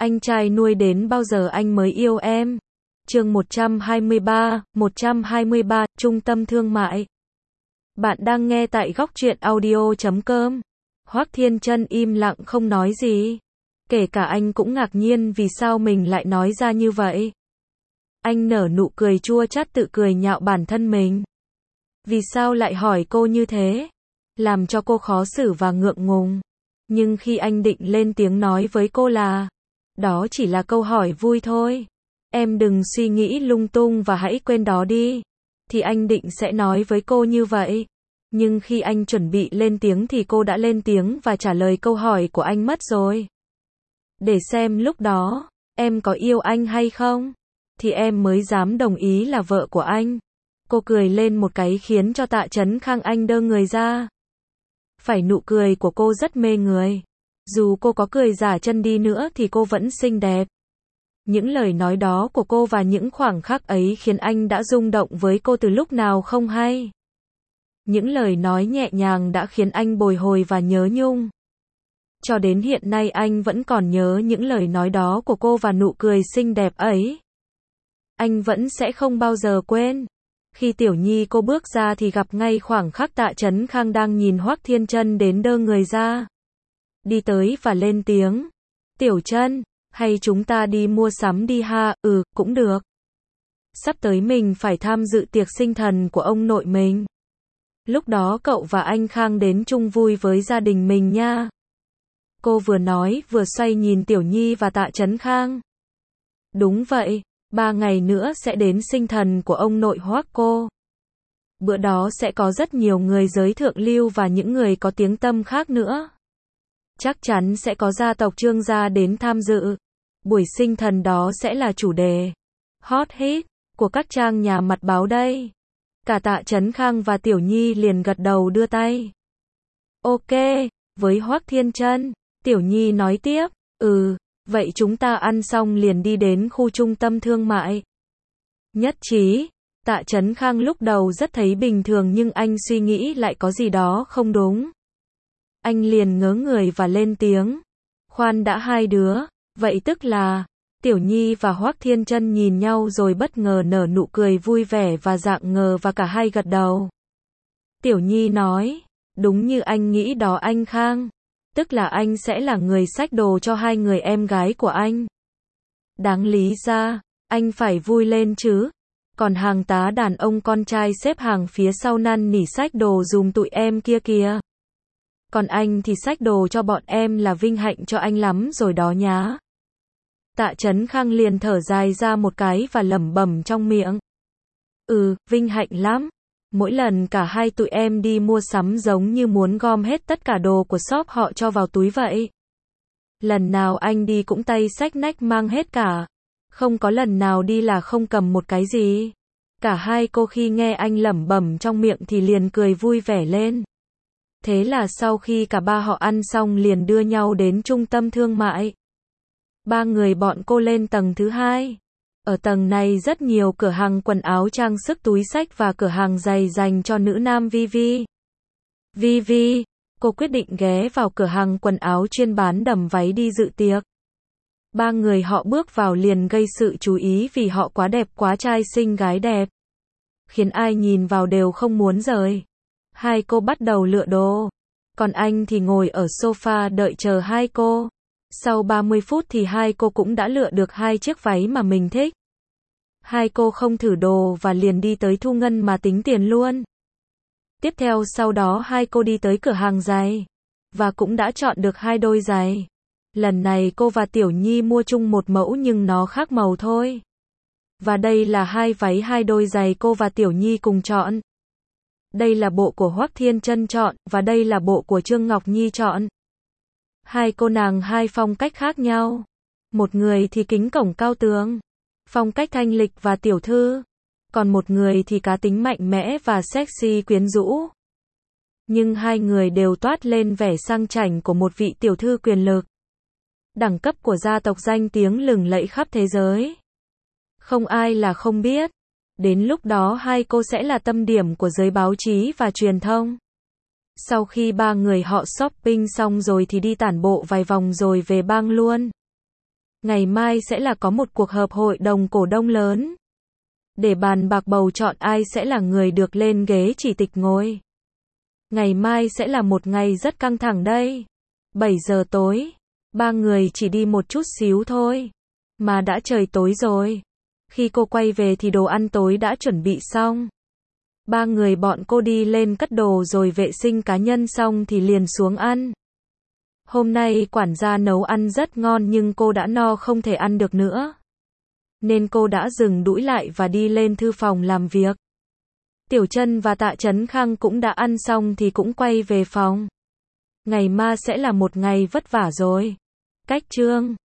Anh trai nuôi đến bao giờ anh mới yêu em? Chương 123, Trung tâm thương mại. Bạn đang nghe tại góc truyện audio.com. Hoắc Thiên Chân im lặng không nói gì. Kể cả anh cũng ngạc nhiên vì sao mình lại nói ra như vậy. Anh nở nụ cười chua chát tự cười nhạo bản thân mình. Vì sao lại hỏi cô như thế? Làm cho cô khó xử và ngượng ngùng. Nhưng khi anh định lên tiếng nói với cô là, đó chỉ là câu hỏi vui thôi. Em đừng suy nghĩ lung tung và hãy quên đó đi. Thì anh định sẽ nói với cô như vậy. Nhưng khi anh chuẩn bị lên tiếng thì cô đã lên tiếng và trả lời câu hỏi của anh mất rồi. Để xem lúc đó, em có yêu anh hay không? Thì em mới dám đồng ý là vợ của anh. Cô cười lên một cái khiến cho Tạ Chấn Khang anh đơ người ra. Phải nụ cười của cô rất mê người. Dù cô có cười giả chân đi nữa thì cô vẫn xinh đẹp. Những lời nói đó của cô và những khoảnh khắc ấy khiến anh đã rung động với cô từ lúc nào không hay. Những lời nói nhẹ nhàng đã khiến anh bồi hồi và nhớ nhung. Cho đến hiện nay anh vẫn còn nhớ những lời nói đó của cô và nụ cười xinh đẹp ấy. Anh vẫn sẽ không bao giờ quên. Khi Tiểu Nhi cô bước ra thì gặp ngay khoảnh khắc Tạ Chấn Khang đang nhìn Hoắc Thiên Chân đến đơ người ra. Đi tới và lên tiếng. Tiểu Chân, hay chúng ta đi mua sắm đi ha? Cũng được. Sắp tới mình phải tham dự tiệc sinh thần của ông nội mình. Lúc đó cậu và anh Khang đến chung vui với gia đình mình nha. Cô vừa nói vừa xoay nhìn Tiểu Nhi và Tạ Chấn Khang. Đúng vậy, 3 ngày nữa sẽ đến sinh thần của ông nội Hoắc cô. Bữa đó sẽ có rất nhiều người giới thượng lưu và những người có tiếng tăm khác nữa. Chắc chắn sẽ có gia tộc Trương gia đến tham dự. Buổi sinh thần đó sẽ là chủ đề hot hit của các trang nhà mặt báo đây. Cả Tạ Chấn Khang và Tiểu Nhi liền gật đầu đưa tay. Ok, với Hoắc Thiên Chân, Tiểu Nhi nói tiếp, vậy chúng ta ăn xong liền đi đến khu trung tâm thương mại. Nhất trí. Tạ Chấn Khang lúc đầu rất thấy bình thường nhưng anh suy nghĩ lại có gì đó không đúng. Anh liền ngớ người và lên tiếng. Khoan đã hai đứa, vậy tức là, Tiểu Nhi và Hoắc Thiên Chân nhìn nhau rồi bất ngờ nở nụ cười vui vẻ và rạng ngờ và cả hai gật đầu. Tiểu Nhi nói, đúng như anh nghĩ đó anh Khang. Tức là anh sẽ là người xách đồ cho hai người em gái của anh. Đáng lý ra, anh phải vui lên chứ. Còn hàng tá đàn ông con trai xếp hàng phía sau năn nỉ xách đồ dùm tụi em kia kìa. Còn anh thì xách đồ cho bọn em là vinh hạnh cho anh lắm rồi đó nhá. Tạ Chấn Khang liền thở dài ra một cái và lẩm bẩm trong miệng. Vinh hạnh lắm. Mỗi lần cả hai tụi em đi mua sắm giống như muốn gom hết tất cả đồ của shop họ cho vào túi vậy. Lần nào anh đi cũng tay xách nách mang hết cả. Không có lần nào đi là không cầm một cái gì. Cả hai cô khi nghe anh lẩm bẩm trong miệng thì liền cười vui vẻ lên. Thế là sau khi cả ba họ ăn xong liền đưa nhau đến trung tâm thương mại. Ba người bọn cô lên tầng thứ 2. Ở tầng này rất nhiều cửa hàng quần áo trang sức túi xách và cửa hàng giày dành cho nữ nam Vivi. Vivi, cô quyết định ghé vào cửa hàng quần áo chuyên bán đầm váy đi dự tiệc. Ba người họ bước vào liền gây sự chú ý vì họ quá đẹp quá trai xinh gái đẹp. Khiến ai nhìn vào đều không muốn rời. Hai cô bắt đầu lựa đồ. Còn anh thì ngồi ở sofa đợi chờ hai cô. Sau 30 phút thì hai cô cũng đã lựa được 2 chiếc váy mà mình thích. Hai cô không thử đồ và liền đi tới thu ngân mà tính tiền luôn. Tiếp theo sau đó hai cô đi tới cửa hàng giày. Và cũng đã chọn được 2 đôi giày. Lần này cô và Tiểu Nhi mua chung một mẫu nhưng nó khác màu thôi. Và đây là 2 váy 2 đôi giày cô và Tiểu Nhi cùng chọn. Đây là bộ của Hoắc Thiên Chân chọn và đây là bộ của Trương Ngọc Nhi chọn. Hai cô nàng hai phong cách khác nhau. Một người thì kính cổng cao tường, phong cách thanh lịch và tiểu thư. Còn một người thì cá tính mạnh mẽ và sexy quyến rũ. Nhưng hai người đều toát lên vẻ sang chảnh của một vị tiểu thư quyền lực. Đẳng cấp của gia tộc danh tiếng lừng lẫy khắp thế giới. Không ai là không biết. Đến lúc đó hai cô sẽ là tâm điểm của giới báo chí và truyền thông. Sau khi ba người họ shopping xong rồi thì đi tản bộ vài vòng rồi về bang luôn. Ngày mai sẽ là có một cuộc họp hội đồng cổ đông lớn. Để bàn bạc bầu chọn ai sẽ là người được lên ghế chủ tịch ngồi. Ngày mai sẽ là một ngày rất căng thẳng đây. 7 giờ tối. Ba người chỉ đi một chút xíu thôi. Mà đã trời tối rồi. Khi cô quay về thì đồ ăn tối đã chuẩn bị xong. Ba người bọn cô đi lên cất đồ rồi vệ sinh cá nhân xong thì liền xuống ăn. Hôm nay quản gia nấu ăn rất ngon nhưng cô đã no không thể ăn được nữa. Nên cô đã dừng đũi lại và đi lên thư phòng làm việc. Tiểu Chân và Tạ Chấn Khang cũng đã ăn xong thì cũng quay về phòng. Ngày mai sẽ là một ngày vất vả rồi. Cách chương